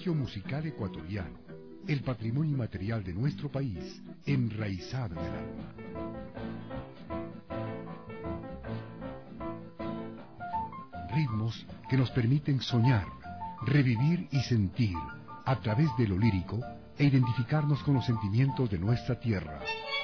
Florilegio musical ecuatoriano, el patrimonio inmaterial de nuestro país, enraizado en el alma. Ritmos que nos permiten soñar, revivir y sentir, a través de lo lírico, e identificarnos con los sentimientos de nuestra tierra.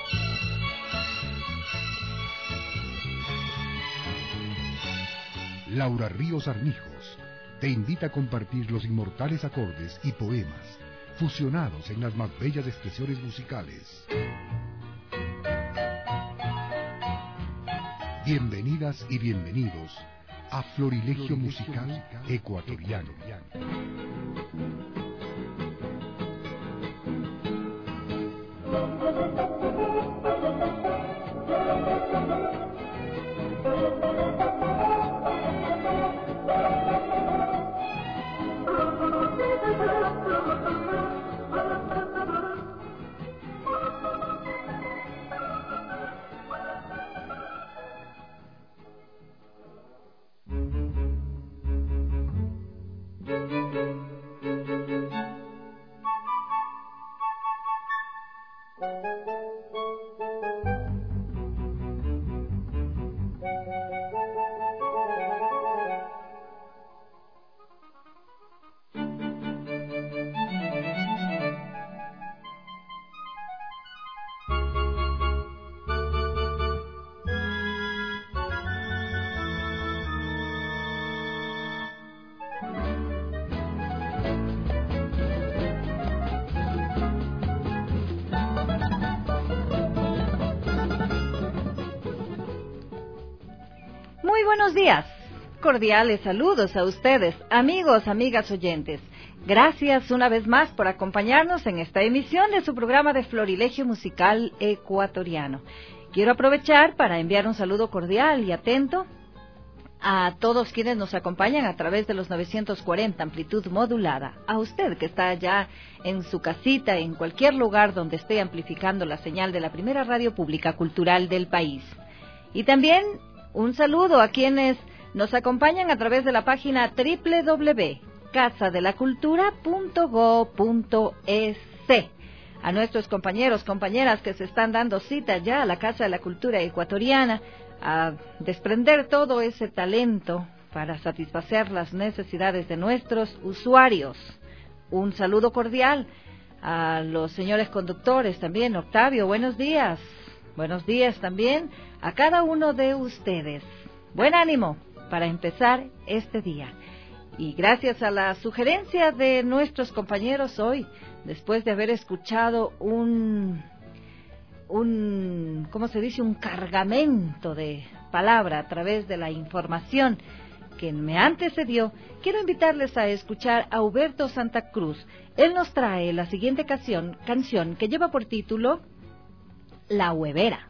Laura Ríos Armijos te invita a compartir los inmortales acordes y poemas fusionados en las más bellas expresiones musicales. Bienvenidas y bienvenidos a Florilegio Musical Ecuatoriano. Muy buenos días, cordiales saludos a ustedes, amigos, amigas oyentes. Gracias una vez más por acompañarnos en esta emisión de su programa de Florilegio Musical Ecuatoriano. Quiero aprovechar para enviar un saludo cordial y atento a todos quienes nos acompañan a través de los 940 amplitud modulada. A usted que está allá en su casita, en cualquier lugar donde esté amplificando la señal de la primera radio pública cultural del país. Y también un saludo a quienes nos acompañan a través de la página www.casadelacultura.go.es. A nuestros compañeros, compañeras que se están dando cita ya a la Casa de la Cultura Ecuatoriana, a desprender todo ese talento para satisfacer las necesidades de nuestros usuarios. Un saludo cordial a los señores conductores también. Octavio, buenos días. Buenos días también a cada uno de ustedes. Buen ánimo para empezar este día. Y gracias a la sugerencia de nuestros compañeros hoy, después de haber escuchado un cargamento de palabra a través de la información que me antecedió, quiero invitarles a escuchar a Huberto Santa Cruz. Él nos trae la siguiente canción que lleva por título La Huevera.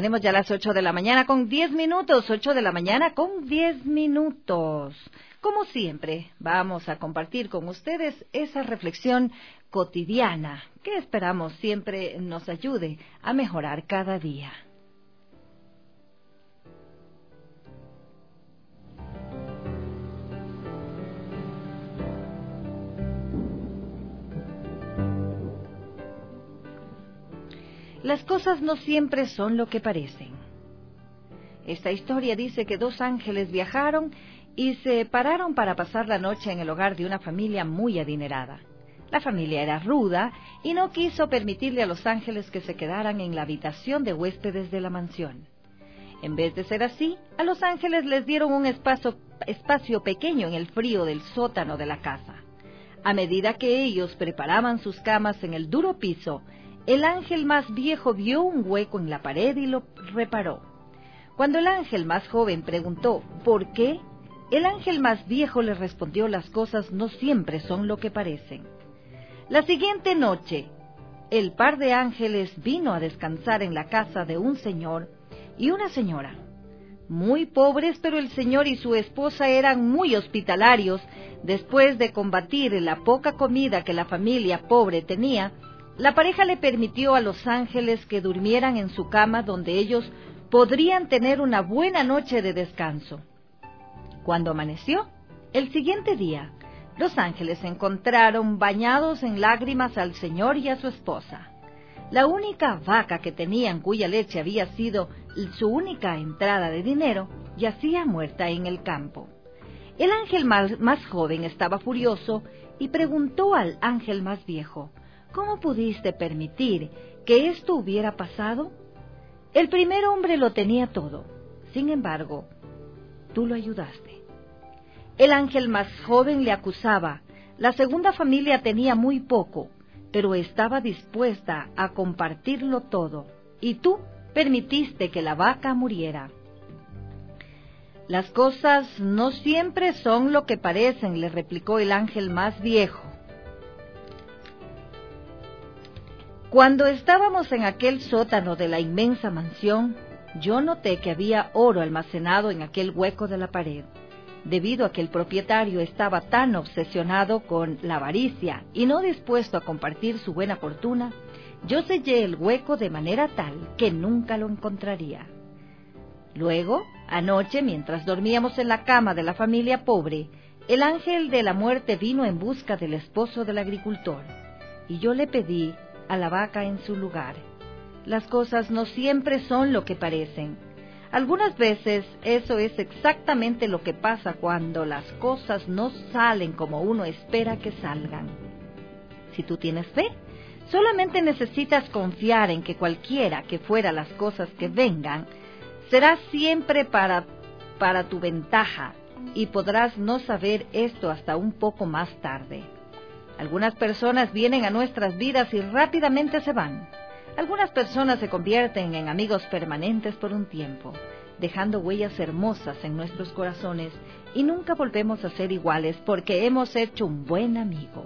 Tenemos ya las 8 de la mañana con 10 minutos, 8 de la mañana con 10 minutos. Como siempre, vamos a compartir con ustedes esa reflexión cotidiana que esperamos siempre nos ayude a mejorar cada día. Las cosas no siempre son lo que parecen. Esta historia dice que dos ángeles viajaron y se pararon para pasar la noche en el hogar de una familia muy adinerada. La familia era ruda y no quiso permitirle a los ángeles que se quedaran en la habitación de huéspedes de la mansión. En vez de ser así, a los ángeles les dieron un espacio pequeño en el frío del sótano de la casa. A medida que ellos preparaban sus camas en el duro piso, el ángel más viejo vio un hueco en la pared y lo reparó. Cuando el ángel más joven preguntó ¿por qué?, el ángel más viejo le respondió: las cosas no siempre son lo que parecen. La siguiente noche, el par de ángeles vino a descansar en la casa de un señor y una señora. Muy pobres, pero el señor y su esposa eran muy hospitalarios. Después de combatir la poca comida que la familia pobre tenía, la pareja le permitió a los ángeles que durmieran en su cama donde ellos podrían tener una buena noche de descanso. Cuando amaneció, el siguiente día, los ángeles se encontraron bañados en lágrimas al señor y a su esposa. La única vaca que tenían, cuya leche había sido su única entrada de dinero, yacía muerta en el campo. El ángel más joven estaba furioso y preguntó al ángel más viejo: ¿cómo pudiste permitir que esto hubiera pasado? El primer hombre lo tenía todo. Sin embargo, tú lo ayudaste. El ángel más joven le acusaba: la segunda familia tenía muy poco, pero estaba dispuesta a compartirlo todo, y tú permitiste que la vaca muriera. Las cosas no siempre son lo que parecen, le replicó el ángel más viejo. Cuando estábamos en aquel sótano de la inmensa mansión, yo noté que había oro almacenado en aquel hueco de la pared. Debido a que el propietario estaba tan obsesionado con la avaricia y no dispuesto a compartir su buena fortuna, yo sellé el hueco de manera tal que nunca lo encontraría. Luego, anoche, mientras dormíamos en la cama de la familia pobre, el ángel de la muerte vino en busca del esposo del agricultor, y yo le pedí a la vaca en su lugar. Las cosas no siempre son lo que parecen. Algunas veces eso es exactamente lo que pasa cuando las cosas no salen como uno espera que salgan. Si tú tienes fe, solamente necesitas confiar en que cualquiera que fuera las cosas que vengan, será siempre para tu ventaja, y podrás no saber esto hasta un poco más tarde. Algunas personas vienen a nuestras vidas y rápidamente se van. Algunas personas se convierten en amigos permanentes por un tiempo, dejando huellas hermosas en nuestros corazones, y nunca volvemos a ser iguales porque hemos hecho un buen amigo.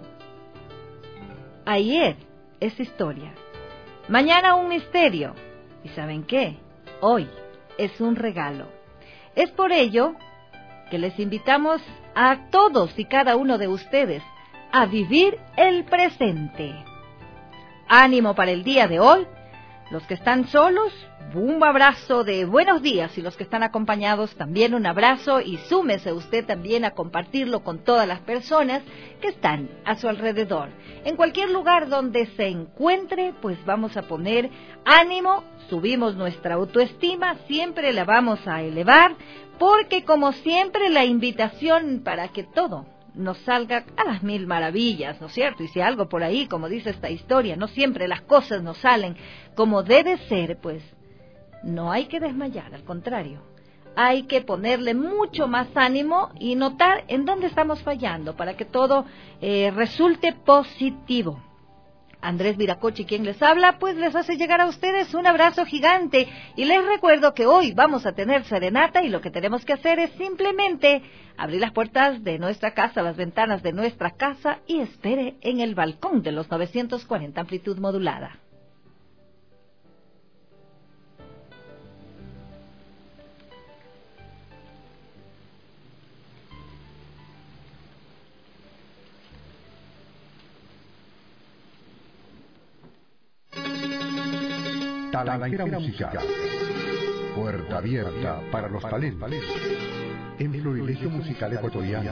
Ayer es historia, mañana un misterio, y ¿saben qué? Hoy es un regalo. Es por ello que les invitamos a todos y cada uno de ustedes a vivir el presente. Ánimo para el día de hoy. Los que están solos, un abrazo de buenos días, y los que están acompañados también un abrazo, y súmese usted también a compartirlo con todas las personas que están a su alrededor. En cualquier lugar donde se encuentre, pues vamos a poner ánimo, subimos nuestra autoestima, siempre la vamos a elevar, porque como siempre la invitación para que todo nos salga a las mil maravillas, ¿no es cierto? Y si algo por ahí, como dice esta historia, no siempre las cosas nos salen como debe ser, pues no hay que desmayar, al contrario, hay que ponerle mucho más ánimo y notar en dónde estamos fallando para que todo resulte positivo. Andrés Viracochi, quien les habla, pues les hace llegar a ustedes un abrazo gigante, y les recuerdo que hoy vamos a tener serenata, y lo que tenemos que hacer es simplemente abrir las puertas de nuestra casa, las ventanas de nuestra casa, y espere en el balcón de los 940 amplitud modulada. Talanquera musical. Puerta abierta para los talentos. En Florilegio Musical Ecuatoriano.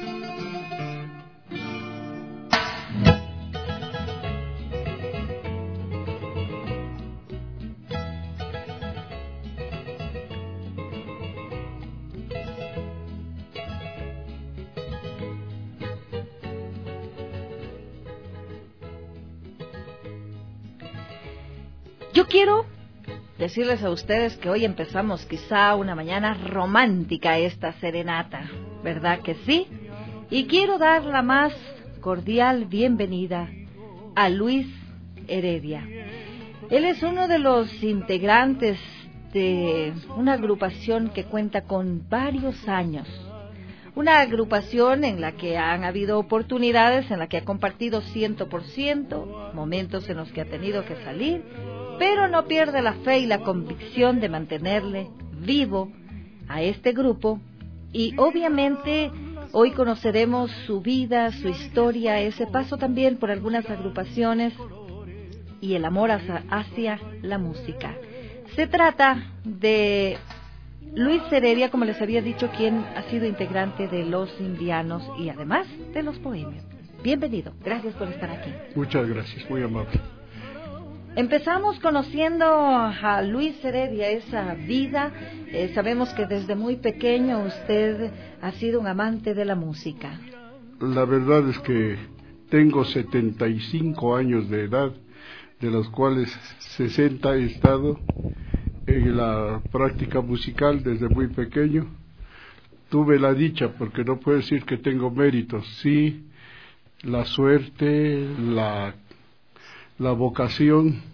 Yo quiero decirles a ustedes que hoy empezamos quizá una mañana romántica esta serenata, ¿verdad que sí? Y quiero dar la más cordial bienvenida a Luis Heredia. Él es uno de los integrantes de una agrupación que cuenta con varios años. Una agrupación en la que han habido oportunidades, en la que ha compartido 100%, momentos en los que ha tenido que salir, pero no pierde la fe y la convicción de mantenerle vivo a este grupo. Y obviamente hoy conoceremos su vida, su historia, ese paso también por algunas agrupaciones y el amor hacia la música. Se trata de Luis Heredia, como les había dicho, quien ha sido integrante de Los Indianos y además de Los Bohemios. Bienvenido, gracias por estar aquí. Muchas gracias, muy amable. Empezamos conociendo a Luis Heredia, esa vida. Sabemos que desde muy pequeño usted ha sido un amante de la música. La verdad es que tengo 75 años de edad, de los cuales 60 he estado en la práctica musical desde muy pequeño. Tuve la dicha, porque no puedo decir que tengo méritos, sí, la suerte, la vocación.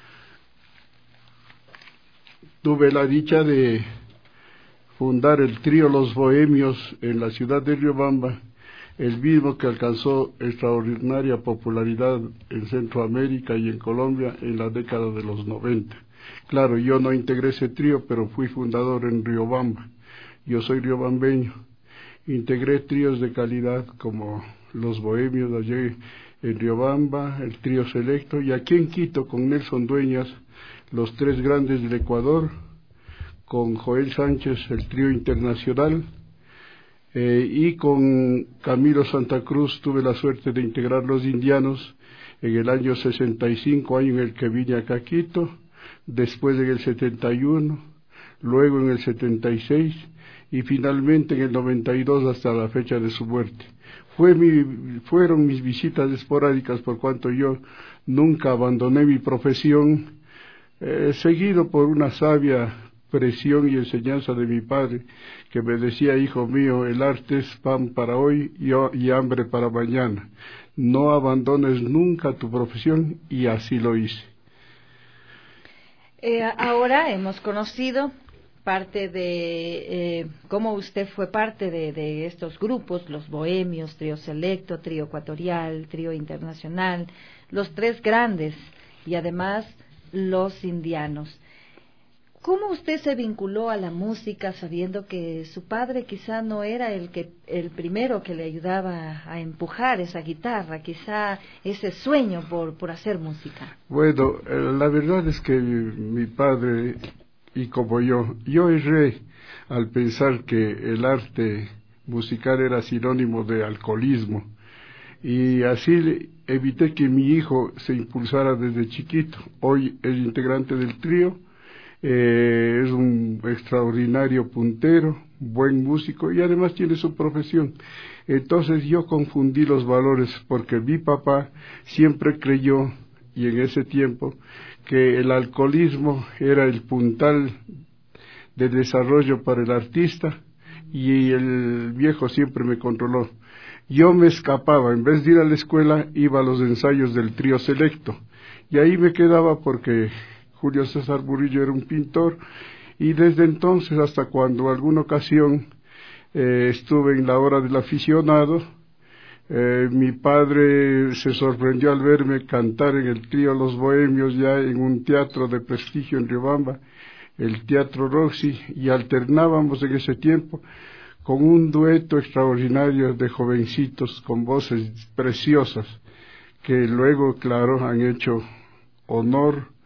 Tuve la dicha de fundar el trío Los Bohemios en la ciudad de Riobamba, el mismo que alcanzó extraordinaria popularidad en Centroamérica y en Colombia en la década de los 90. Claro, yo no integré ese trío, pero fui fundador en Riobamba. Yo soy riobambeño. Integré tríos de calidad como Los Bohemios allí en Riobamba, el trío Selecto, y aquí en Quito con Nelson Dueñas, los tres grandes del Ecuador, con Joel Sánchez, el trío Internacional, y con Camilo Santa Cruz tuve la suerte de integrar Los Indianos en el año 65, año en el que vine acá a Quito, después en el 71, luego en el 76 y finalmente en el 92 hasta la fecha de su muerte. Fueron mis visitas esporádicas por cuanto yo nunca abandoné mi profesión, seguido por una sabia presión y enseñanza de mi padre, que me decía: hijo mío, el arte es pan para hoy y hambre para mañana. No abandones nunca tu profesión, y así lo hice. Ahora hemos conocido parte de cómo usted fue parte de estos grupos, Los Bohemios, Trío Selecto, Trío Ecuatorial, Trío Internacional, los tres grandes y además Los Indianos. ¿Cómo usted se vinculó a la música sabiendo que su padre quizá no era el primero que le ayudaba a empujar esa guitarra, quizá ese sueño por hacer música? Bueno, la verdad es que mi padre, y como yo erré al pensar que el arte musical era sinónimo de alcoholismo, y así evité que mi hijo se impulsara desde chiquito. Hoy es integrante del trío, es un extraordinario puntero, buen músico y además tiene su profesión. Entonces yo confundí los valores porque mi papá siempre creyó, y en ese tiempo, que el alcoholismo era el puntal de desarrollo para el artista, y el viejo siempre me controló. Yo me escapaba, en vez de ir a la escuela, iba a los ensayos del trío Selecto, y ahí me quedaba porque Julio César Murillo era un pintor, y desde entonces hasta cuando alguna ocasión estuve en la hora del aficionado, mi padre se sorprendió al verme cantar en el trío Los Bohemios ya en un teatro de prestigio en Riobamba, el Teatro Roxy, y alternábamos en ese tiempo con un dueto extraordinario de jovencitos con voces preciosas que luego, claro, han hecho honor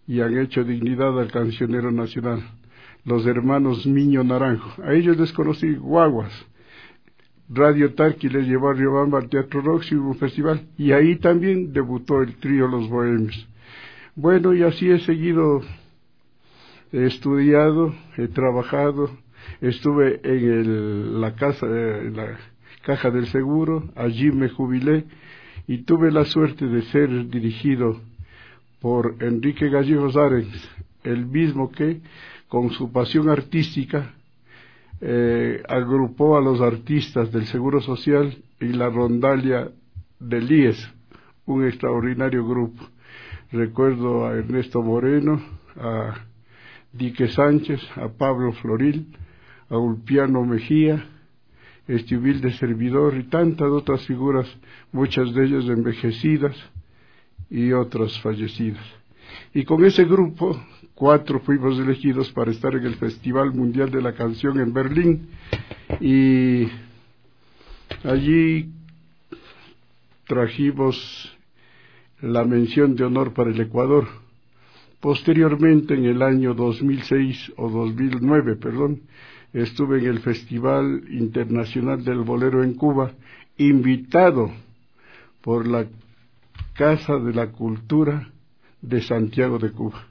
y han hecho dignidad al cancionero nacional, los hermanos Miño Naranjo. A ellos les conocí guaguas. Radio Tarqui les llevó a Riobamba al Teatro Roxy, hubo un festival, y ahí también debutó el trío Los Bohemios. Bueno, y así he seguido, he estudiado, he trabajado, estuve en la Caja del Seguro, allí me jubilé, y tuve la suerte de ser dirigido por Enrique Gallegos Arens, el mismo que, con su pasión artística, agrupó a los artistas del Seguro Social y la rondalia del IES, un extraordinario grupo. Recuerdo a Ernesto Moreno, a Dique Sánchez, a Pablo Floril, a Ulpiano Mejía, este humilde servidor y tantas otras figuras, muchas de ellas envejecidas y otras fallecidas. Y con ese grupo 4 fuimos elegidos para estar en el Festival Mundial de la Canción en Berlín, y allí trajimos la mención de honor para el Ecuador. Posteriormente, en el año 2006 o 2009, estuve en el Festival Internacional del Bolero en Cuba, invitado por la Casa de la Cultura de Santiago de Cuba.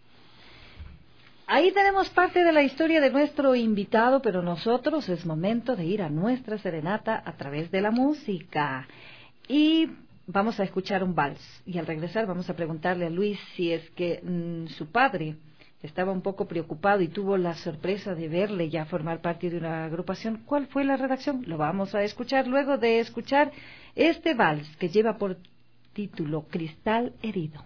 Ahí tenemos parte de la historia de nuestro invitado, pero nosotros es momento de ir a nuestra serenata a través de la música. Y vamos a escuchar un vals. Y al regresar vamos a preguntarle a Luis si es que su padre estaba un poco preocupado y tuvo la sorpresa de verle ya formar parte de una agrupación. ¿Cuál fue la redacción? Lo vamos a escuchar luego de escuchar este vals que lleva por título Cristal Herido.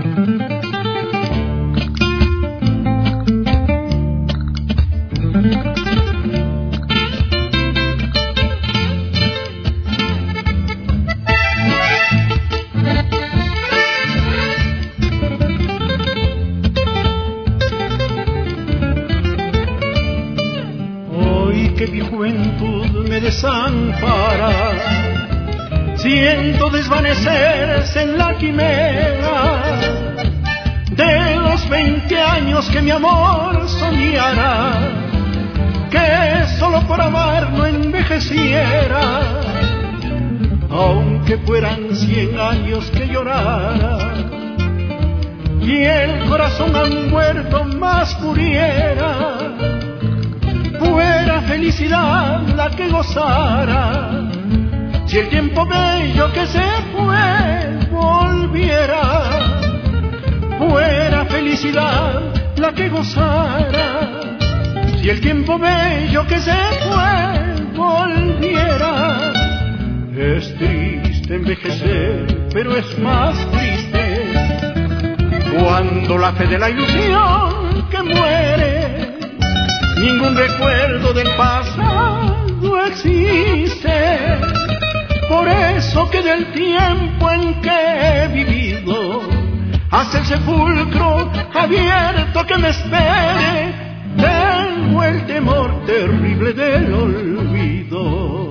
Hoy que mi juventud me desampara, siento desvanecerse en la quimera de los 20 años que mi amor soñara, que solo por amar no envejeciera, aunque fueran 100 años que llorara, y el corazón al muerto más muriera, fuera felicidad la que gozara, si el tiempo bello que se fue volviera, fuera felicidad la que gozara, si el tiempo bello que se fue volviera. Es triste envejecer, pero es más triste cuando la fe de la ilusión que muere, ningún recuerdo del pasado existe. Por eso que del tiempo en que he vivido, hasta el sepulcro abierto que me espere, tengo el temor terrible del olvido.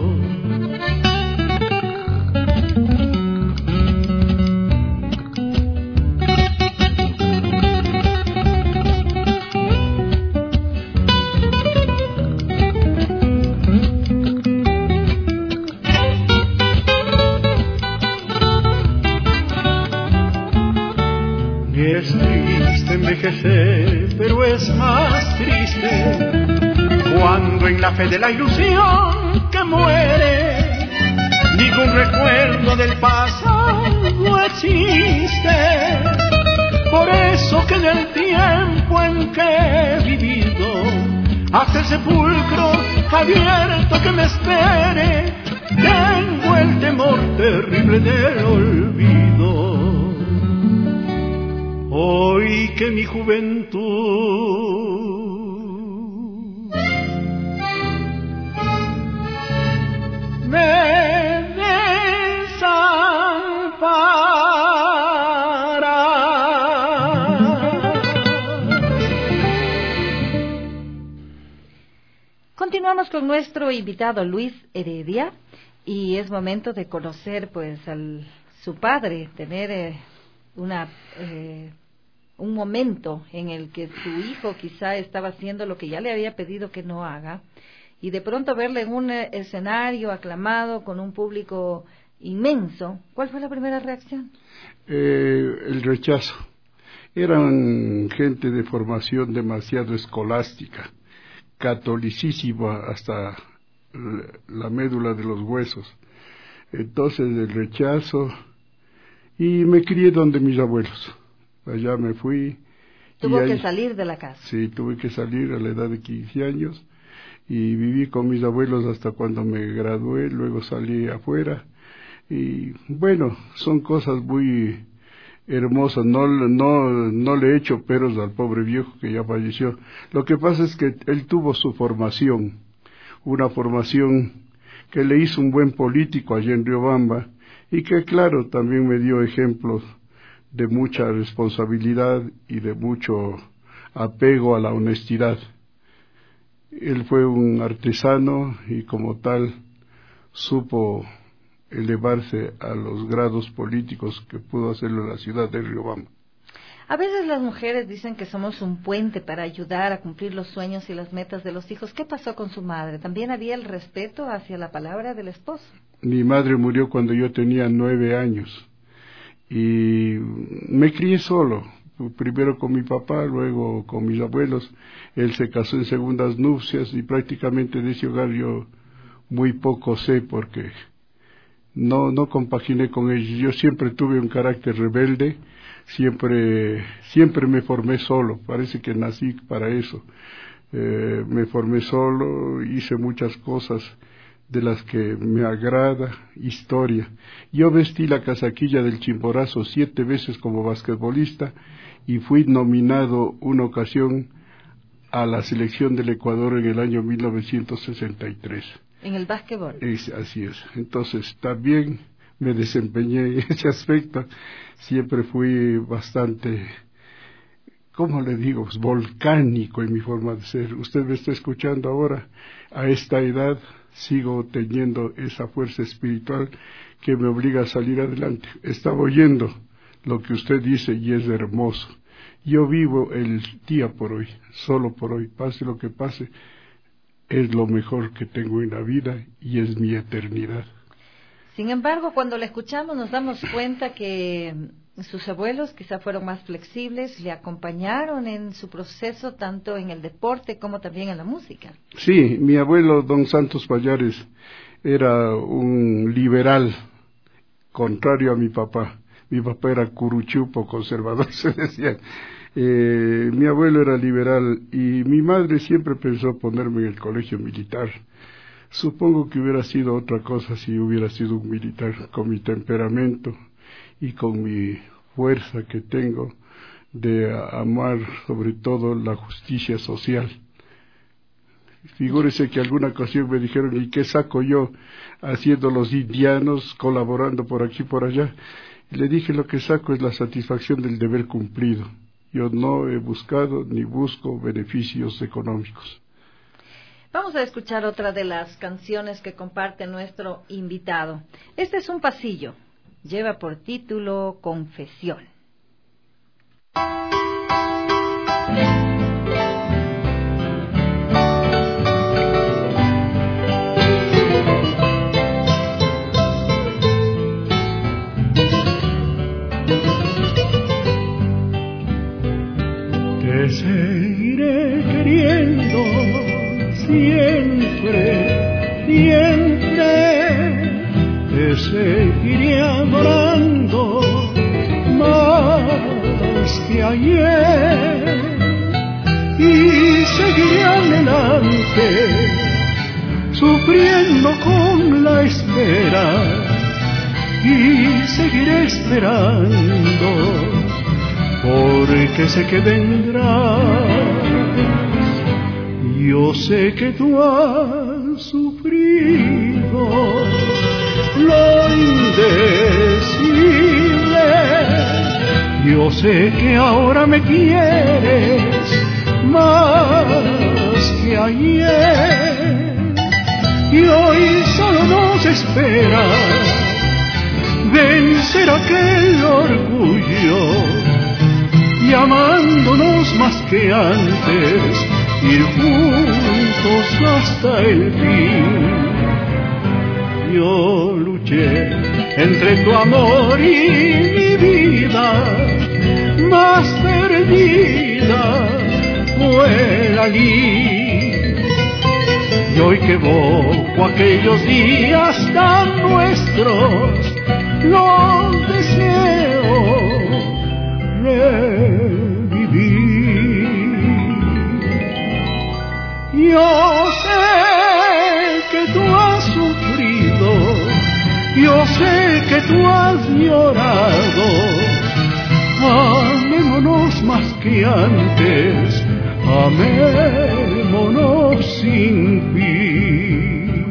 Es triste envejecer, pero es más triste cuando en la fe de la ilusión que muere, ningún recuerdo del pasado existe. Por eso que del tiempo en que he vivido, hasta el sepulcro abierto que me espere, tengo el temor terrible del olvido. Hoy que mi juventud me desampara. Continuamos con nuestro invitado Luis Heredia y es momento de conocer pues su padre, tener un un momento en el que su hijo quizá estaba haciendo lo que ya le había pedido que no haga, y de pronto verle en un escenario aclamado con un público inmenso, ¿cuál fue la primera reacción? El rechazo. Eran gente de formación demasiado escolástica, catolicísima hasta la médula de los huesos. Entonces el rechazo, y me crié donde mis abuelos. Allá me fui. Tuvo que salir de la casa. Sí, tuve que salir a la edad de 15 años y viví con mis abuelos hasta cuando me gradué, luego salí afuera. Y bueno, son cosas muy hermosas, no le he hecho peros al pobre viejo que ya falleció. Lo que pasa es que él tuvo su formación, una formación que le hizo un buen político allá en Riobamba, y que claro, también me dio ejemplos de mucha responsabilidad y de mucho apego a la honestidad. Él fue un artesano y como tal supo elevarse a los grados políticos que pudo hacerlo en la ciudad de Riobamba. A veces las mujeres dicen que somos un puente para ayudar a cumplir los sueños y las metas de los hijos. ¿Qué pasó con su madre? ¿También había el respeto hacia la palabra del esposo? Mi madre murió cuando yo tenía 9 años y me crié solo, primero con mi papá, luego con mis abuelos. Él se casó en segundas nupcias y prácticamente de ese hogar yo muy poco sé porque no compaginé con ellos. Yo siempre tuve un carácter rebelde, siempre me formé solo, parece que nací para eso. Me formé solo, hice muchas cosas de las que me agrada. Historia. Yo vestí la casaquilla del Chimborazo 7 veces como basquetbolista y fui nominado una ocasión a la selección del Ecuador en el año 1963. ¿En el básquetbol? Así es. Entonces también me desempeñé en ese aspecto. Siempre fui bastante, ¿cómo le digo? Pues volcánico en mi forma de ser. Usted me está escuchando ahora. A esta edad sigo teniendo esa fuerza espiritual que me obliga a salir adelante. Estaba oyendo lo que usted dice y es hermoso. Yo vivo el día por hoy, solo por hoy, pase lo que pase. Es lo mejor que tengo en la vida y es mi eternidad. Sin embargo, cuando le escuchamos nos damos cuenta que sus abuelos quizá fueron más flexibles, le acompañaron en su proceso tanto en el deporte como también en la música. Sí, mi abuelo don Santos Pallares era un liberal, contrario a mi papá. Mi papá era curuchupo, conservador, se decía. Mi abuelo era liberal y mi madre siempre pensó ponerme en el colegio militar. Supongo que hubiera sido otra cosa si hubiera sido un militar, con mi temperamento y con mi fuerza que tengo de amar sobre todo la justicia social. Figúrese que alguna ocasión me dijeron, ¿y qué saco yo haciendo los indianos, colaborando por aquí y por allá? Y le dije, lo que saco es la satisfacción del deber cumplido. Yo no he buscado ni busco beneficios económicos. Vamos a escuchar otra de las canciones que comparte nuestro invitado. Este es un pasillo. Lleva por título Confesión. Te seguiré queriendo siempre, siempre, te seguiré adorando más que ayer y seguiré adelante sufriendo con la espera y seguiré esperando porque sé que vendrás. Yo sé que tú has sufrido lo indecible. Yo sé que ahora me quieres más que ayer. Y hoy solo nos espera vencer aquel orgullo y amándonos más que antes, ir juntos hasta el fin. Yo luché entre tu amor y mi vida, más perdida fue la lid. Y hoy que evoco aquellos días tan nuestros, los deseo revivir. Yo sé que tú has sufrido, yo sé que tú has llorado. Amémonos más que antes, amémonos sin fin.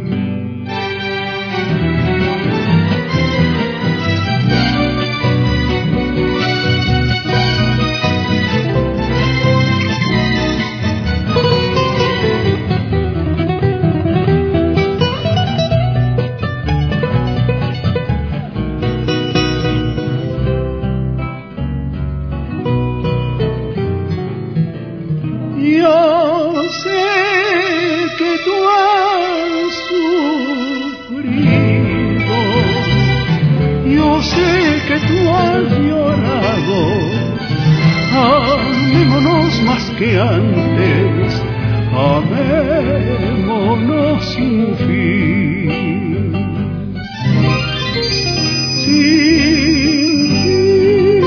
Más que antes, amémonos sin fin. Sin fin.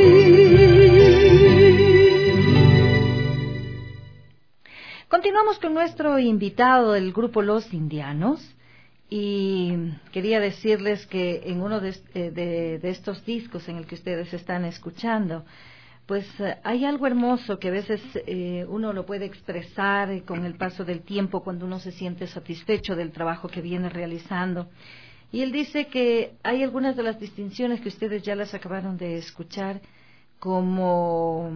Continuamos con nuestro invitado del grupo Los Indianos. Y quería decirles que en uno de estos discos en el que ustedes están escuchando, pues hay algo hermoso que a veces uno lo puede expresar con el paso del tiempo cuando uno se siente satisfecho del trabajo que viene realizando. Y él dice que hay algunas de las distinciones que ustedes ya las acabaron de escuchar, como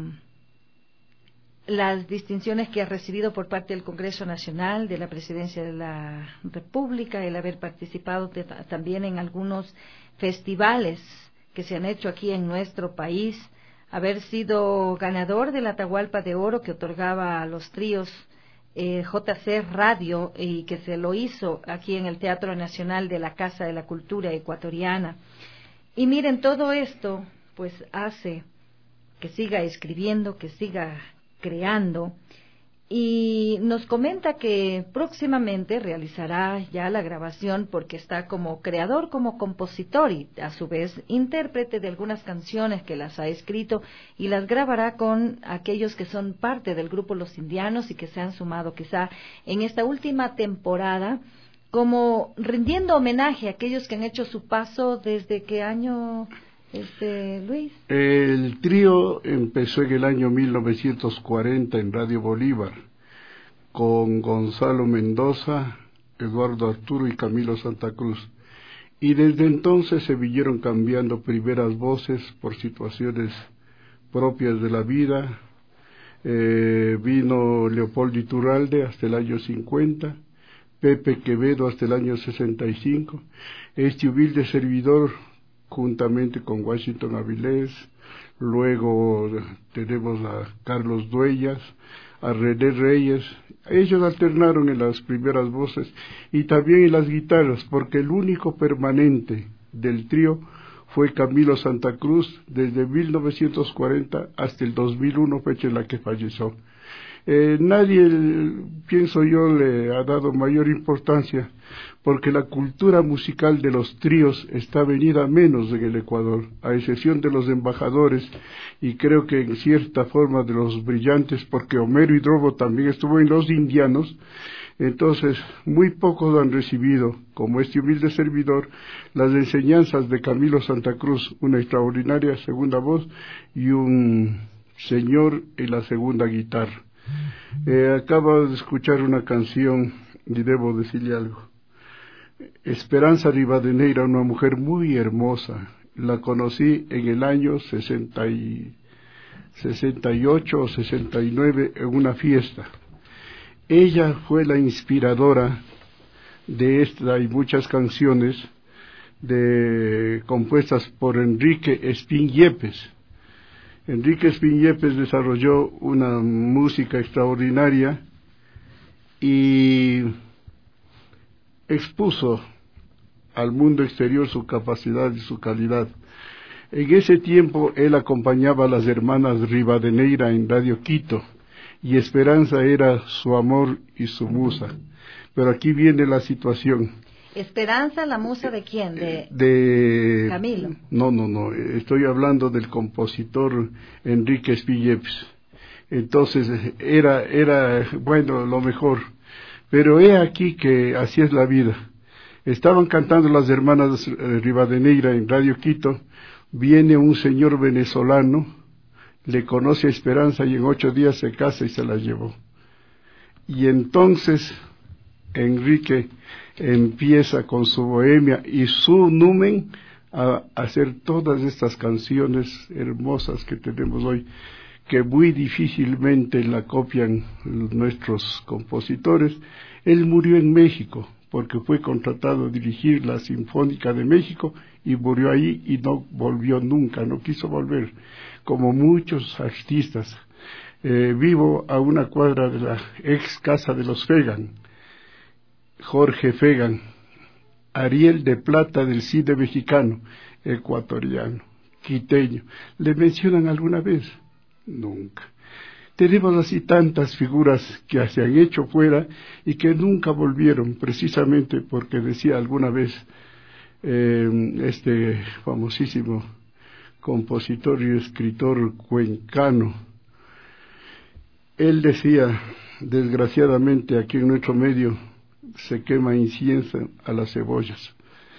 las distinciones que ha recibido por parte del Congreso Nacional, de la Presidencia de la República, el haber participado también en algunos festivales que se han hecho aquí en nuestro país, haber sido ganador del Atahualpa de Oro que otorgaba a los tríos JC Radio y que se lo hizo aquí en el Teatro Nacional de la Casa de la Cultura Ecuatoriana. Y miren, todo esto pues hace que siga escribiendo, que siga creando, y nos comenta que próximamente realizará ya la grabación porque está como creador, como compositor y a su vez intérprete de algunas canciones que las ha escrito y las grabará con aquellos que son parte del grupo Los Indianos y que se han sumado quizá en esta última temporada, como rindiendo homenaje a aquellos que han hecho su paso. ¿Desde qué año, Luis? El trío empezó en el año 1940 en Radio Bolívar, con Gonzalo Mendoza, Eduardo Arturo y Camilo Santa Cruz. Y desde entonces se vinieron cambiando primeras voces por situaciones propias de la vida. Vino Leopoldo Iturralde hasta el año 50, Pepe Quevedo hasta el año 65, este humilde servidor juntamente con Washington Avilés. Luego tenemos a Carlos Dueñas, a René Reyes. Ellos alternaron en las primeras voces y también en las guitarras, porque el único permanente del trío fue Camilo Santa Cruz desde 1940 hasta el 2001, fecha en la que falleció. Nadie, pienso yo, le ha dado mayor importancia, porque la cultura musical de los tríos está venida menos en el Ecuador, a excepción de los embajadores, y creo que en cierta forma de los brillantes, porque Homero Hidrobo también estuvo en Los Indianos. Entonces muy pocos han recibido, como este humilde servidor, las enseñanzas de Camilo Santa Cruz, una extraordinaria segunda voz y un señor en la segunda guitarra. Acabo de escuchar una canción y debo decirle algo. Esperanza Rivadeneira, una mujer muy hermosa, la conocí en el año 68 o 69 en una fiesta. Ella fue la inspiradora de esta y muchas canciones compuestas por Enrique Espín Yepes. Enrique Espín Yepes desarrolló una música extraordinaria y expuso al mundo exterior su capacidad y su calidad. En ese tiempo él acompañaba a las hermanas Rivadeneira en Radio Quito, y Esperanza era su amor y su musa. Pero aquí viene la situación. ¿Esperanza, la musa de quién? De Camilo. No, estoy hablando del compositor Enrique Espín Yepes. Entonces era bueno, lo mejor. Pero he aquí que así es la vida. Estaban cantando las hermanas Rivadeneira en Radio Quito, viene un señor venezolano, le conoce a Esperanza y en 8 días se casa y se la llevó. Y entonces Enrique empieza con su bohemia y su numen a hacer todas estas canciones hermosas que tenemos hoy, que muy difícilmente la copian nuestros compositores. Él murió en México porque fue contratado a dirigir la Sinfónica de México y murió ahí y no volvió nunca, no quiso volver, como muchos artistas. Vivo a una cuadra de la ex casa de los Fegan, Jorge Fegan, Ariel de Plata del cine mexicano, ecuatoriano, quiteño. ¿Le mencionan alguna vez? Nunca. Tenemos así tantas figuras que se han hecho fuera y que nunca volvieron, precisamente porque decía alguna vez este famosísimo compositor y escritor cuencano, él decía, desgraciadamente aquí en nuestro medio se quema incienso a las cebollas.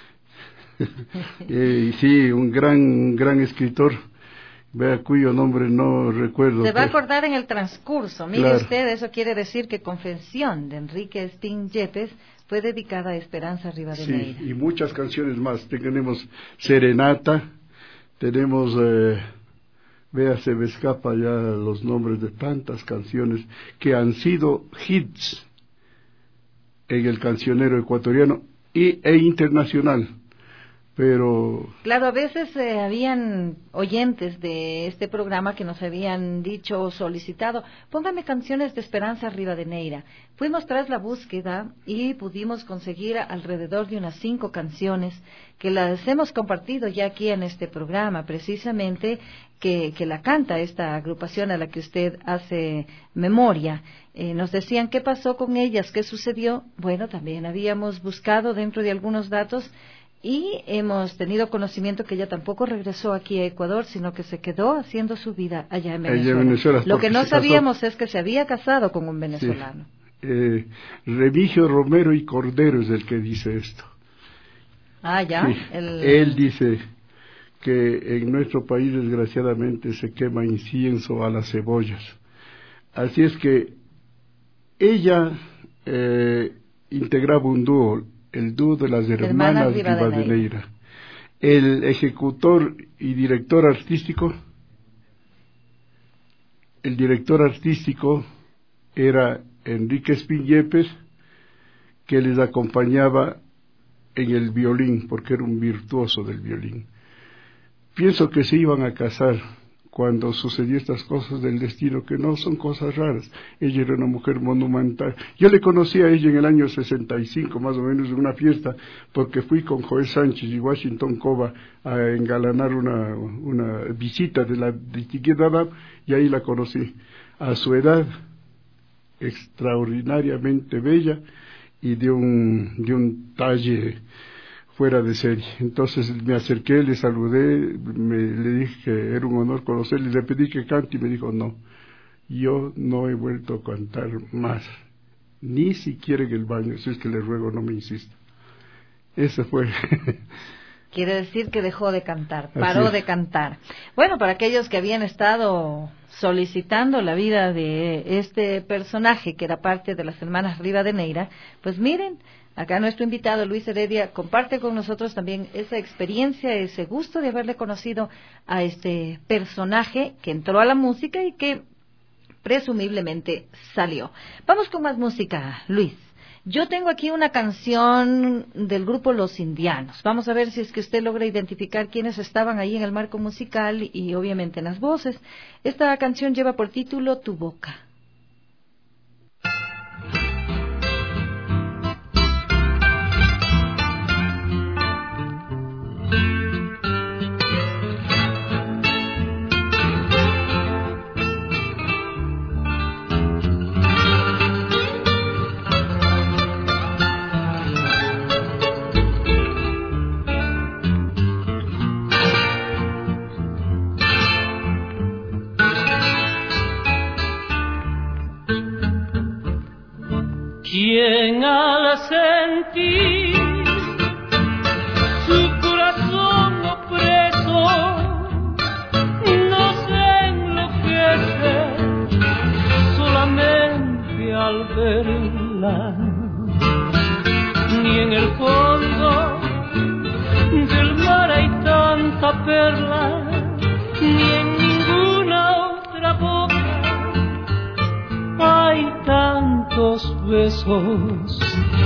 Sí, un gran escritor, vea cuyo nombre no recuerdo. Se va a acordar en el transcurso. Mire claro. Usted, eso quiere decir que Confesión de Enrique Espín Yepes fue dedicada a Esperanza Rivadeneira. Sí, y muchas canciones más. Tenemos Serenata, tenemos, vea, se me escapa ya los nombres de tantas canciones que han sido hits en el cancionero ecuatoriano e internacional. Pero claro, a veces habían oyentes de este programa que nos habían dicho o solicitado, póngame canciones de Esperanza Rivadeneira. Fuimos tras la búsqueda y pudimos conseguir alrededor de unas 5 canciones que las hemos compartido ya aquí en este programa, precisamente que la canta esta agrupación a la que usted hace memoria. Nos decían qué pasó con ellas, qué sucedió. Bueno, también habíamos buscado dentro de algunos datos y hemos tenido conocimiento que ella tampoco regresó aquí a Ecuador, sino que se quedó haciendo su vida allá en Venezuela. Lo que no sabíamos es que se había casado con un venezolano. Sí. Remigio Romero y Cordero es el que dice esto. Ah, ya. Sí. Él dice que en nuestro país desgraciadamente se quema incienso a las cebollas. Así es que ella integraba un dúo, el dúo de las hermanas Rivadeneira. El ejecutor y director artístico, era Enrique Espín Yepes, que les acompañaba en el violín, porque era un virtuoso del violín. Pienso que se iban a casar cuando sucedió estas cosas del destino, que no son cosas raras. Ella era una mujer monumental. Yo le conocí a ella en el año 65, más o menos, en una fiesta, porque fui con Joel Sánchez y Washington Cova a engalanar una visita de la distinguida dama, y ahí la conocí. A su edad, extraordinariamente bella y de un talle fuera de serie. Entonces me acerqué, le saludé, le dije que era un honor conocerle, le pedí que cante y me dijo no, yo no he vuelto a cantar más, ni siquiera en el baño, si es que le ruego no me insista. Eso fue. Quiere decir que dejó de cantar, paró de cantar. Bueno, para aquellos que habían estado solicitando la vida de este personaje que era parte de las hermanas Rivadeneira, pues miren, acá nuestro invitado Luis Heredia comparte con nosotros también esa experiencia, ese gusto de haberle conocido a este personaje que entró a la música y que presumiblemente salió. Vamos con más música, Luis. Yo tengo aquí una canción del grupo Los Indianos. Vamos a ver si es que usted logra identificar quiénes estaban ahí en el marco musical y obviamente en las voces. Esta canción lleva por título Tu Boca. Quien al sentir su corazón opreso no se enloquece solamente al verla, ni en el fondo del mar hay tanta perla, ni en ninguna otra boca hay tantos besos.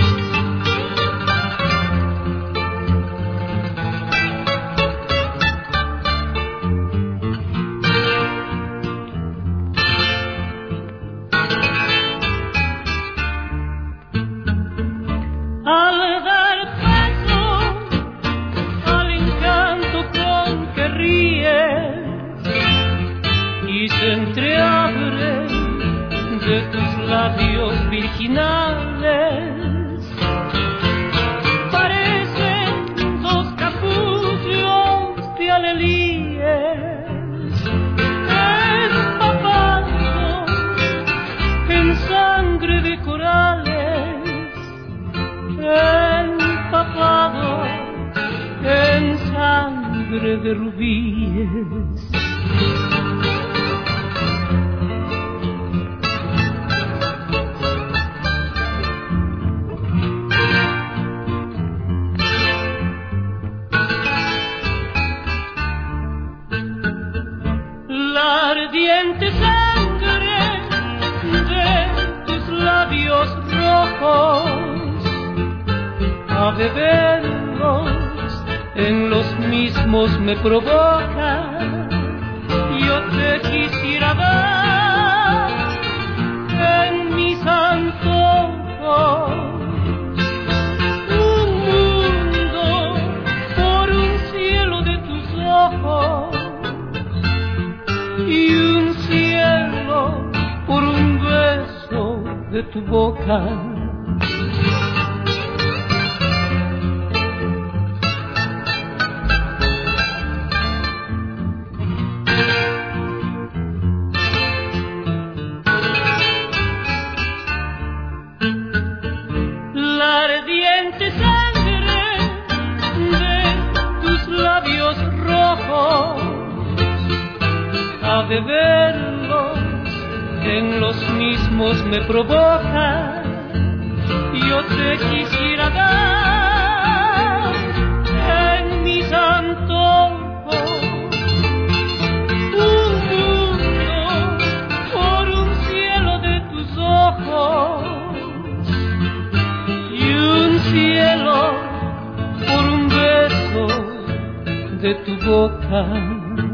Al dar paso al encanto con que ríes y se entreabre de tus labios virginales, parecen dos capullos de alelíes empapados en sangre de corales, empapados en sangre de rubíes. La ardiente sangre de tus labios rojos, a beberlos en los mismos me provoca. Yo te quisiera dar en mis antojos un mundo por un cielo de tus ojos y un cielo por un beso de tu boca. La ardiente sangre de tus labios rojos, a beberlos en los mismos me provoca. Yo te quisiera dar en mis antojos un mundo por un cielo de tus ojos y un cielo por un beso de tu boca.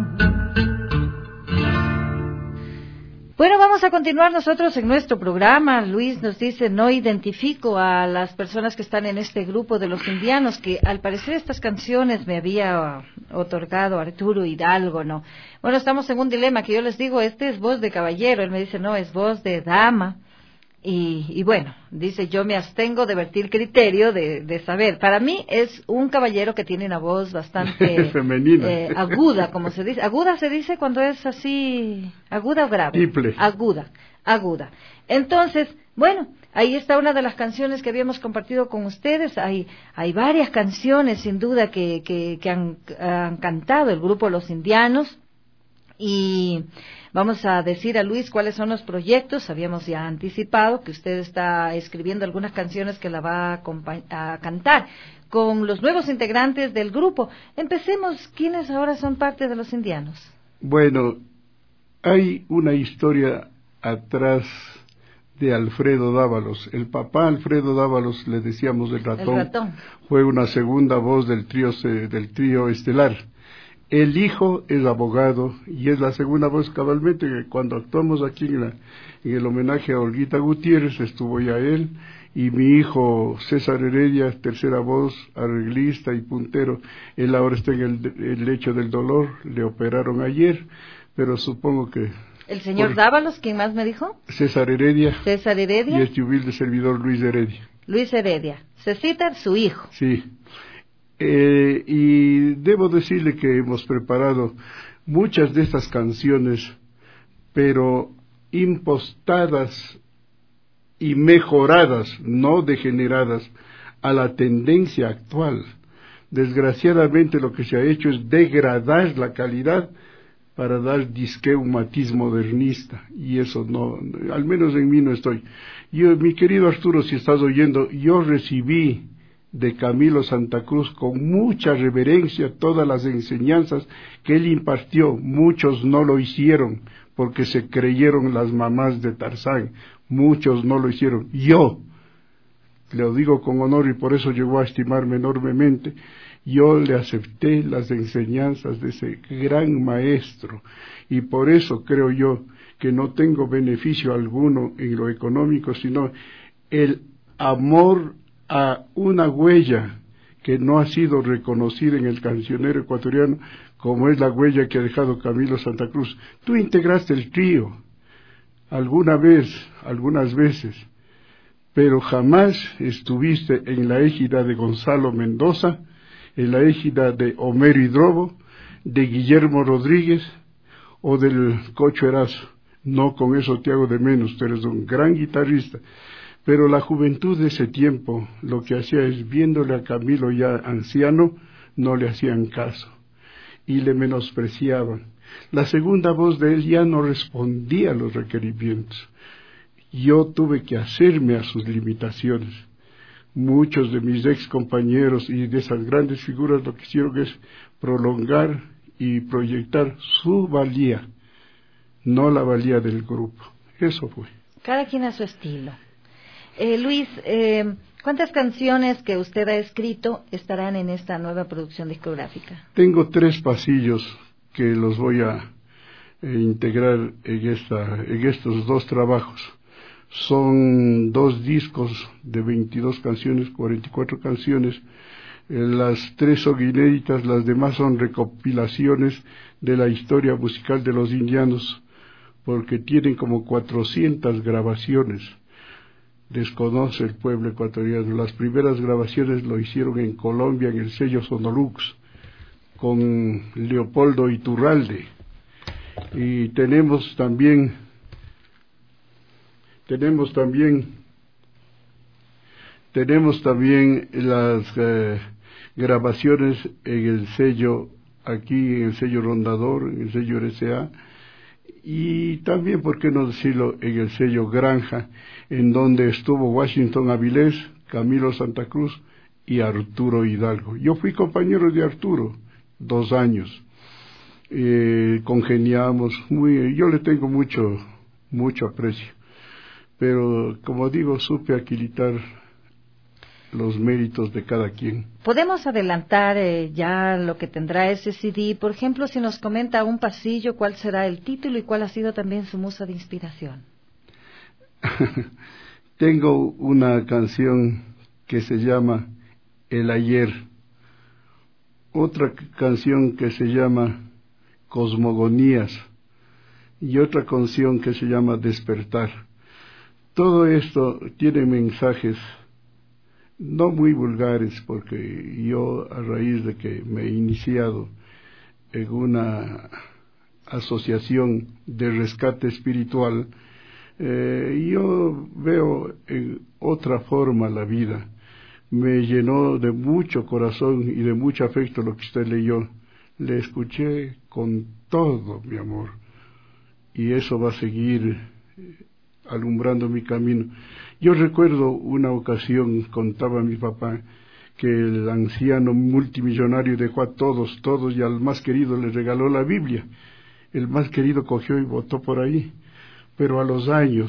Bueno, vamos a continuar nosotros en nuestro programa. Luis nos dice, no identifico a las personas que están en este grupo de Los Indianos, que al parecer estas canciones me había otorgado Arturo Hidalgo, ¿no? Bueno, estamos en un dilema que yo les digo, este es voz de caballero, él me dice, no, es voz de dama. Y bueno, dice, yo me abstengo de vertir criterio de saber. Para mí es un caballero que tiene una voz bastante femenina, aguda, como se dice. ¿Aguda se dice cuando es así, aguda o grave? Triple. Aguda. Entonces, bueno, ahí está una de las canciones que habíamos compartido con ustedes. Hay varias canciones, sin duda, que han cantado el grupo Los Indianos. Y vamos a decir a Luis cuáles son los proyectos. Habíamos ya anticipado que usted está escribiendo algunas canciones que la va a cantar con los nuevos integrantes del grupo. Empecemos, ¿quiénes ahora son parte de Los Indianos? Bueno, hay una historia atrás de Alfredo Dávalos. El papá Alfredo Dávalos, le decíamos el ratón, fue una segunda voz del trío estelar. El hijo es abogado y es la segunda voz cabalmente. Cuando actuamos aquí en el homenaje a Olguita Gutiérrez, estuvo ya él, y mi hijo César Heredia, tercera voz, arreglista y puntero. Él ahora está en el lecho del dolor, le operaron ayer, pero supongo que... ¿El señor Dávalos, quién más me dijo? César Heredia. César Heredia. Y este humilde servidor Luis Heredia. Luis Heredia. Cecita, su hijo. Sí. Y debo decirle que hemos preparado muchas de estas canciones, pero impostadas y mejoradas, no degeneradas, a la tendencia actual. Desgraciadamente lo que se ha hecho es degradar la calidad para dar disque un matiz modernista, y eso no, al menos en mí no estoy. Yo, mi querido Arturo, si estás oyendo, yo recibí de Camilo Santa Cruz con mucha reverencia todas las enseñanzas que él impartió. Muchos no lo hicieron porque se creyeron las mamás de Tarzán, muchos no lo hicieron. Yo, lo digo con honor y por eso llegó a estimarme enormemente, yo le acepté las enseñanzas de ese gran maestro, y por eso creo yo que no tengo beneficio alguno en lo económico, sino el amor a una huella que no ha sido reconocida en el cancionero ecuatoriano, como es la huella que ha dejado Camilo Santa Cruz. Tú integraste el trío alguna vez, algunas veces, pero jamás estuviste en la égida de Gonzalo Mendoza, en la égida de Homero Hidrobo, de Guillermo Rodríguez o del Cocho Erazo. No con eso te hago de menos, tú eres un gran guitarrista. Pero la juventud de ese tiempo lo que hacía es, viéndole a Camilo ya anciano, no le hacían caso y le menospreciaban. La segunda voz de él ya no respondía a los requerimientos. Yo tuve que hacerme a sus limitaciones. Muchos de mis ex compañeros y de esas grandes figuras lo que hicieron es prolongar y proyectar su valía, no la valía del grupo. Eso fue. Cada quien a su estilo. Luis, ¿cuántas canciones que usted ha escrito estarán en esta nueva producción discográfica? Tengo 3 pasillos que los voy a integrar en estos 2 trabajos. Son 2 discos de 22 canciones, 44 canciones. Las 3 son inéditas, las demás son recopilaciones de la historia musical de los indianos, porque tienen como 400 grabaciones. Desconoce el pueblo ecuatoriano. Las primeras grabaciones lo hicieron en Colombia, en el sello Sonolux, con Leopoldo Iturralde. Y tenemos también las grabaciones en el sello, aquí en el sello Rondador, en el sello RCA, y también, por qué no decirlo, en el sello Granja, en donde estuvo Washington Avilés, Camilo Santa Cruz y Arturo Hidalgo. Yo fui compañero de Arturo 2 años, congeniamos yo le tengo mucho aprecio, pero como digo, supe aquilitar los méritos de cada quien. ¿Podemos adelantar ya lo que tendrá ese CD? Por ejemplo, si nos comenta un pasillo, ¿cuál será el título y cuál ha sido también su musa de inspiración? Tengo una canción que se llama El Ayer, otra canción que se llama Cosmogonías y otra canción que se llama Despertar. Todo esto tiene mensajes no muy vulgares, porque yo, a raíz de que me he iniciado en una asociación de rescate espiritual, yo veo en otra forma la vida. Me llenó de mucho corazón y de mucho afecto lo que usted leyó. Le escuché con todo mi amor, y eso va a seguir alumbrando mi camino. Yo recuerdo una ocasión, contaba mi papá, que el anciano multimillonario dejó a todos, y al más querido le regaló la Biblia. El más querido cogió y botó por ahí. Pero a los años,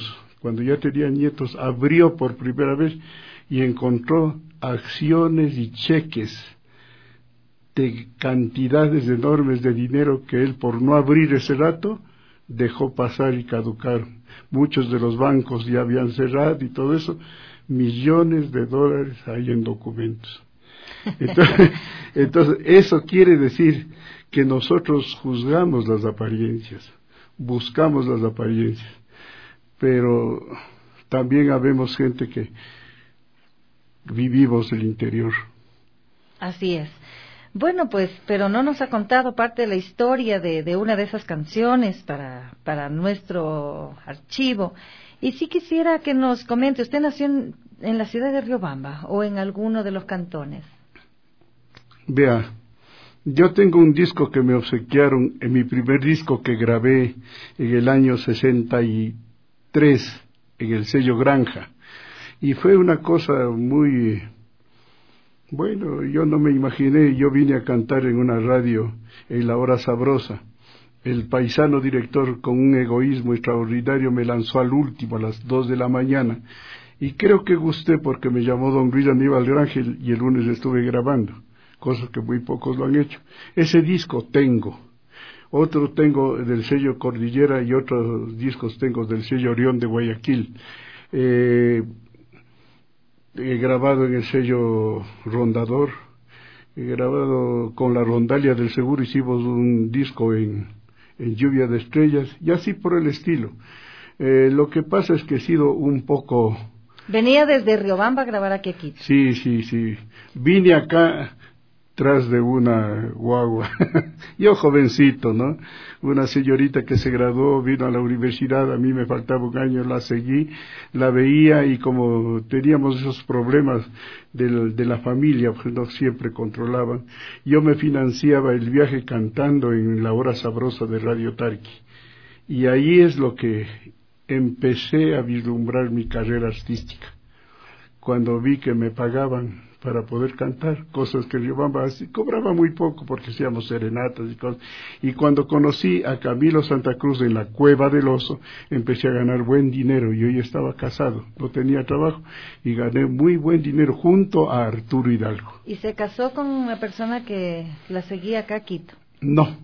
cuando ya tenía nietos, abrió por primera vez y encontró acciones y cheques de cantidades enormes de dinero que él, por no abrir ese rato, dejó pasar y caducar. Muchos de los bancos ya habían cerrado y todo eso, millones de dólares hay en documentos. Entonces, eso quiere decir que nosotros juzgamos las apariencias, buscamos las apariencias, pero también habemos gente que vivimos el interior. Así es. Bueno, pues, pero no nos ha contado parte de la historia de una de esas canciones para nuestro archivo. Y sí quisiera que nos comente, ¿usted nació en la ciudad de Riobamba o en alguno de los cantones? Vea, yo tengo un disco que me obsequiaron, en mi primer disco que grabé en el año 63, en el sello Granja. Y fue una cosa muy... Bueno, yo no me imaginé, yo vine a cantar en una radio en La Hora Sabrosa. El paisano director, con un egoísmo extraordinario, me lanzó al último a las 2 de la mañana. Y creo que gusté porque me llamó don Luis Aníbal Grangel y el lunes estuve grabando, cosas que muy pocos lo han hecho. Ese disco tengo. Otro tengo del sello Cordillera y otros discos tengo del sello Orión de Guayaquil. He grabado en el sello Rondador, he grabado con la Rondalia del Seguro, hicimos un disco en Lluvia de Estrellas, y así por el estilo. Lo que pasa es que he sido un poco... ¿Venía desde Riobamba a grabar aquí a Quito? Sí. Vine acá tras de una guagua, yo jovencito, ¿no? Una señorita que se graduó, vino a la universidad, a mí me faltaba un año, la seguí, la veía, y como teníamos esos problemas de la familia, pues no siempre controlaban, yo me financiaba el viaje cantando en La Hora Sabrosa de Radio Tarqui, y ahí es lo que empecé a vislumbrar mi carrera artística, cuando vi que me pagaban para poder cantar, cosas que Riobamba cobraba muy poco porque hacíamos serenatas y cosas. Y cuando conocí a Camilo Santa Cruz en la Cueva del Oso, empecé a ganar buen dinero. Yo ya estaba casado, no tenía trabajo, y gané muy buen dinero junto a Arturo Hidalgo. ¿Y se casó con una persona que la seguía acá a Quito? No.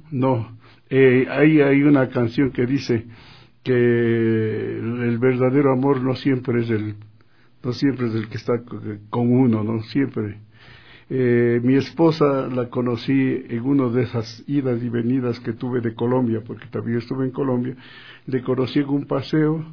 Hay una canción que dice que el verdadero amor no siempre es el que está con uno, no siempre. Mi esposa la conocí en una de esas idas y venidas que tuve de Colombia, porque también estuve en Colombia. Le conocí en un paseo,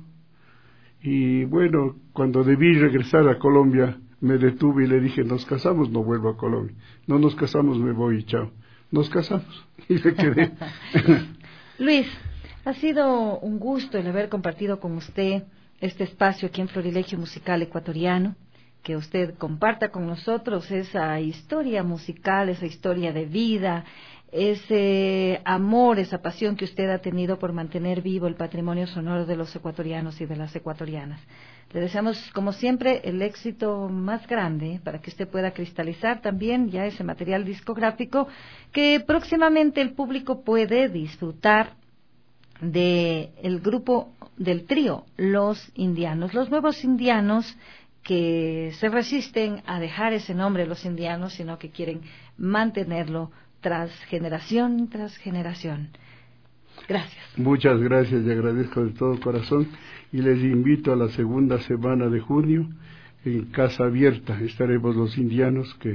y bueno, cuando debí regresar a Colombia, me detuve y le dije, nos casamos, no vuelvo a Colombia. No nos casamos, me voy y chao. Nos casamos y me quedé. Luis, ha sido un gusto el haber compartido con usted este espacio aquí en Florilegio Musical Ecuatoriano, que usted comparta con nosotros esa historia musical, esa historia de vida, ese amor, esa pasión que usted ha tenido por mantener vivo el patrimonio sonoro de los ecuatorianos y de las ecuatorianas. Le deseamos, como siempre, el éxito más grande para que usted pueda cristalizar también ya ese material discográfico que próximamente el público puede disfrutar del grupo, del trío Los Indianos, los nuevos indianos que se resisten a dejar ese nombre Los Indianos, sino que quieren mantenerlo tras generación. Gracias. Muchas gracias, y agradezco de todo corazón, y les invito a la segunda semana de junio en Casa Abierta. Estaremos Los Indianos, que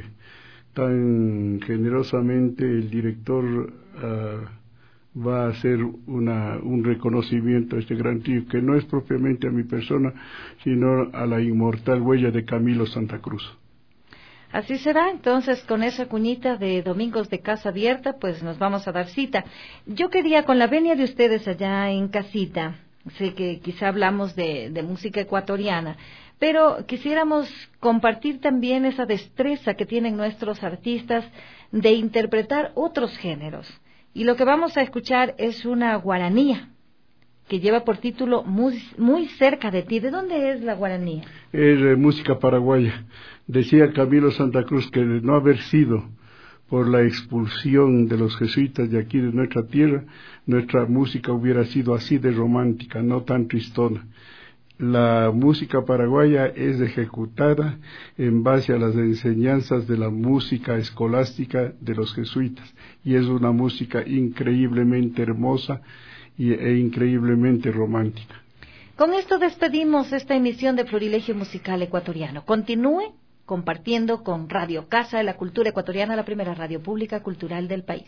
tan generosamente el director va a hacer un reconocimiento a este gran trío, que no es propiamente a mi persona, sino a la inmortal huella de Camilo Santa Cruz. Así será, entonces, con esa cuñita de Domingos de Casa Abierta, pues nos vamos a dar cita. Yo quería, con la venia de ustedes allá en casita, sé que quizá hablamos de música ecuatoriana, pero quisiéramos compartir también esa destreza que tienen nuestros artistas de interpretar otros géneros. Y lo que vamos a escuchar es una guaranía que lleva por título Muy cerca de ti. ¿De dónde es la guaranía? Es música paraguaya. Decía Camilo Santa Cruz que de no haber sido por la expulsión de los jesuitas de aquí de nuestra tierra, nuestra música hubiera sido así de romántica, no tan tristona. la música paraguaya es ejecutada en base a las enseñanzas de la música escolástica de los jesuitas, y es una música increíblemente hermosa e increíblemente romántica. Con esto despedimos esta emisión de Florilegio Musical Ecuatoriano. Continúe compartiendo con Radio Casa de la Cultura Ecuatoriana, la primera radio pública cultural del país.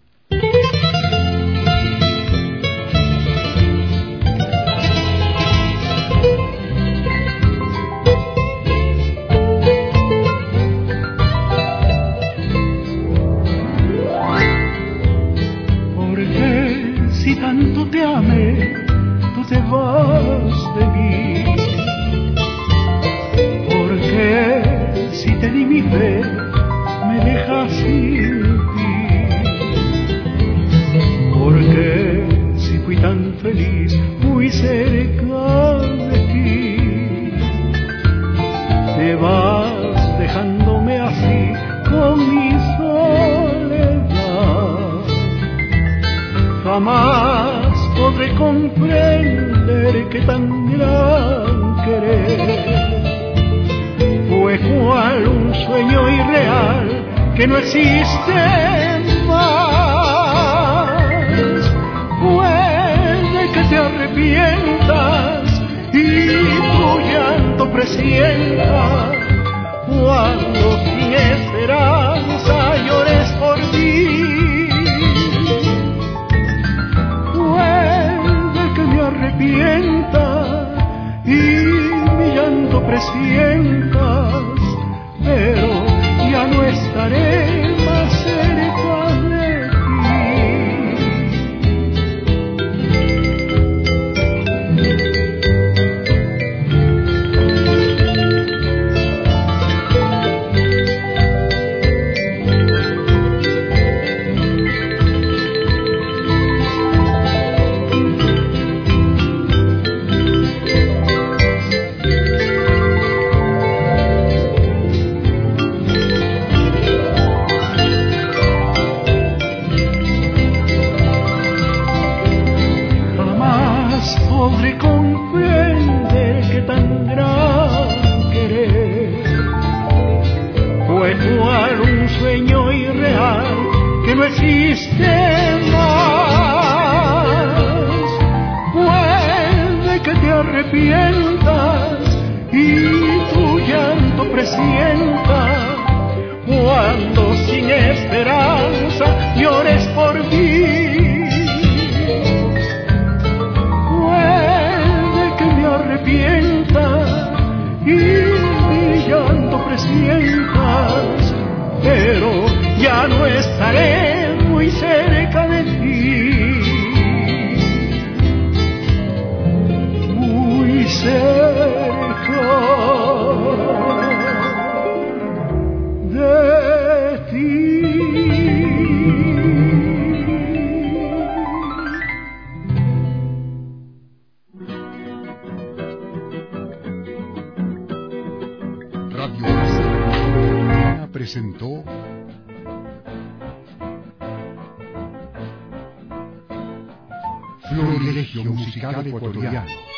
Porque si tanto te amé, tú te vas de mí. Porque si te di mi fe, me dejas sin ti. Porque si fui tan feliz, muy cerca de ti, te vas dejándome así con mi soledad. Jamás podré comprender que tan gran querer fue cual un sueño irreal que no existe más. Puede que te arrepientas y tu llanto presienta cuando sin esperanza llores por mí. Puede que me arrepienta y mi llanto presientas, pero ya no estaré más cerca de ti. Podré comprender que tan gran querer fue cual un sueño irreal que no existe más. Puede que te arrepientas y tu llanto presienta cuando sin esperanza llores por mí. Y mi llanto presientas, pero ya no estaré muy cerca de ti, muy cerca de ti. Presentó Florilegio Musical Ecuatoriano.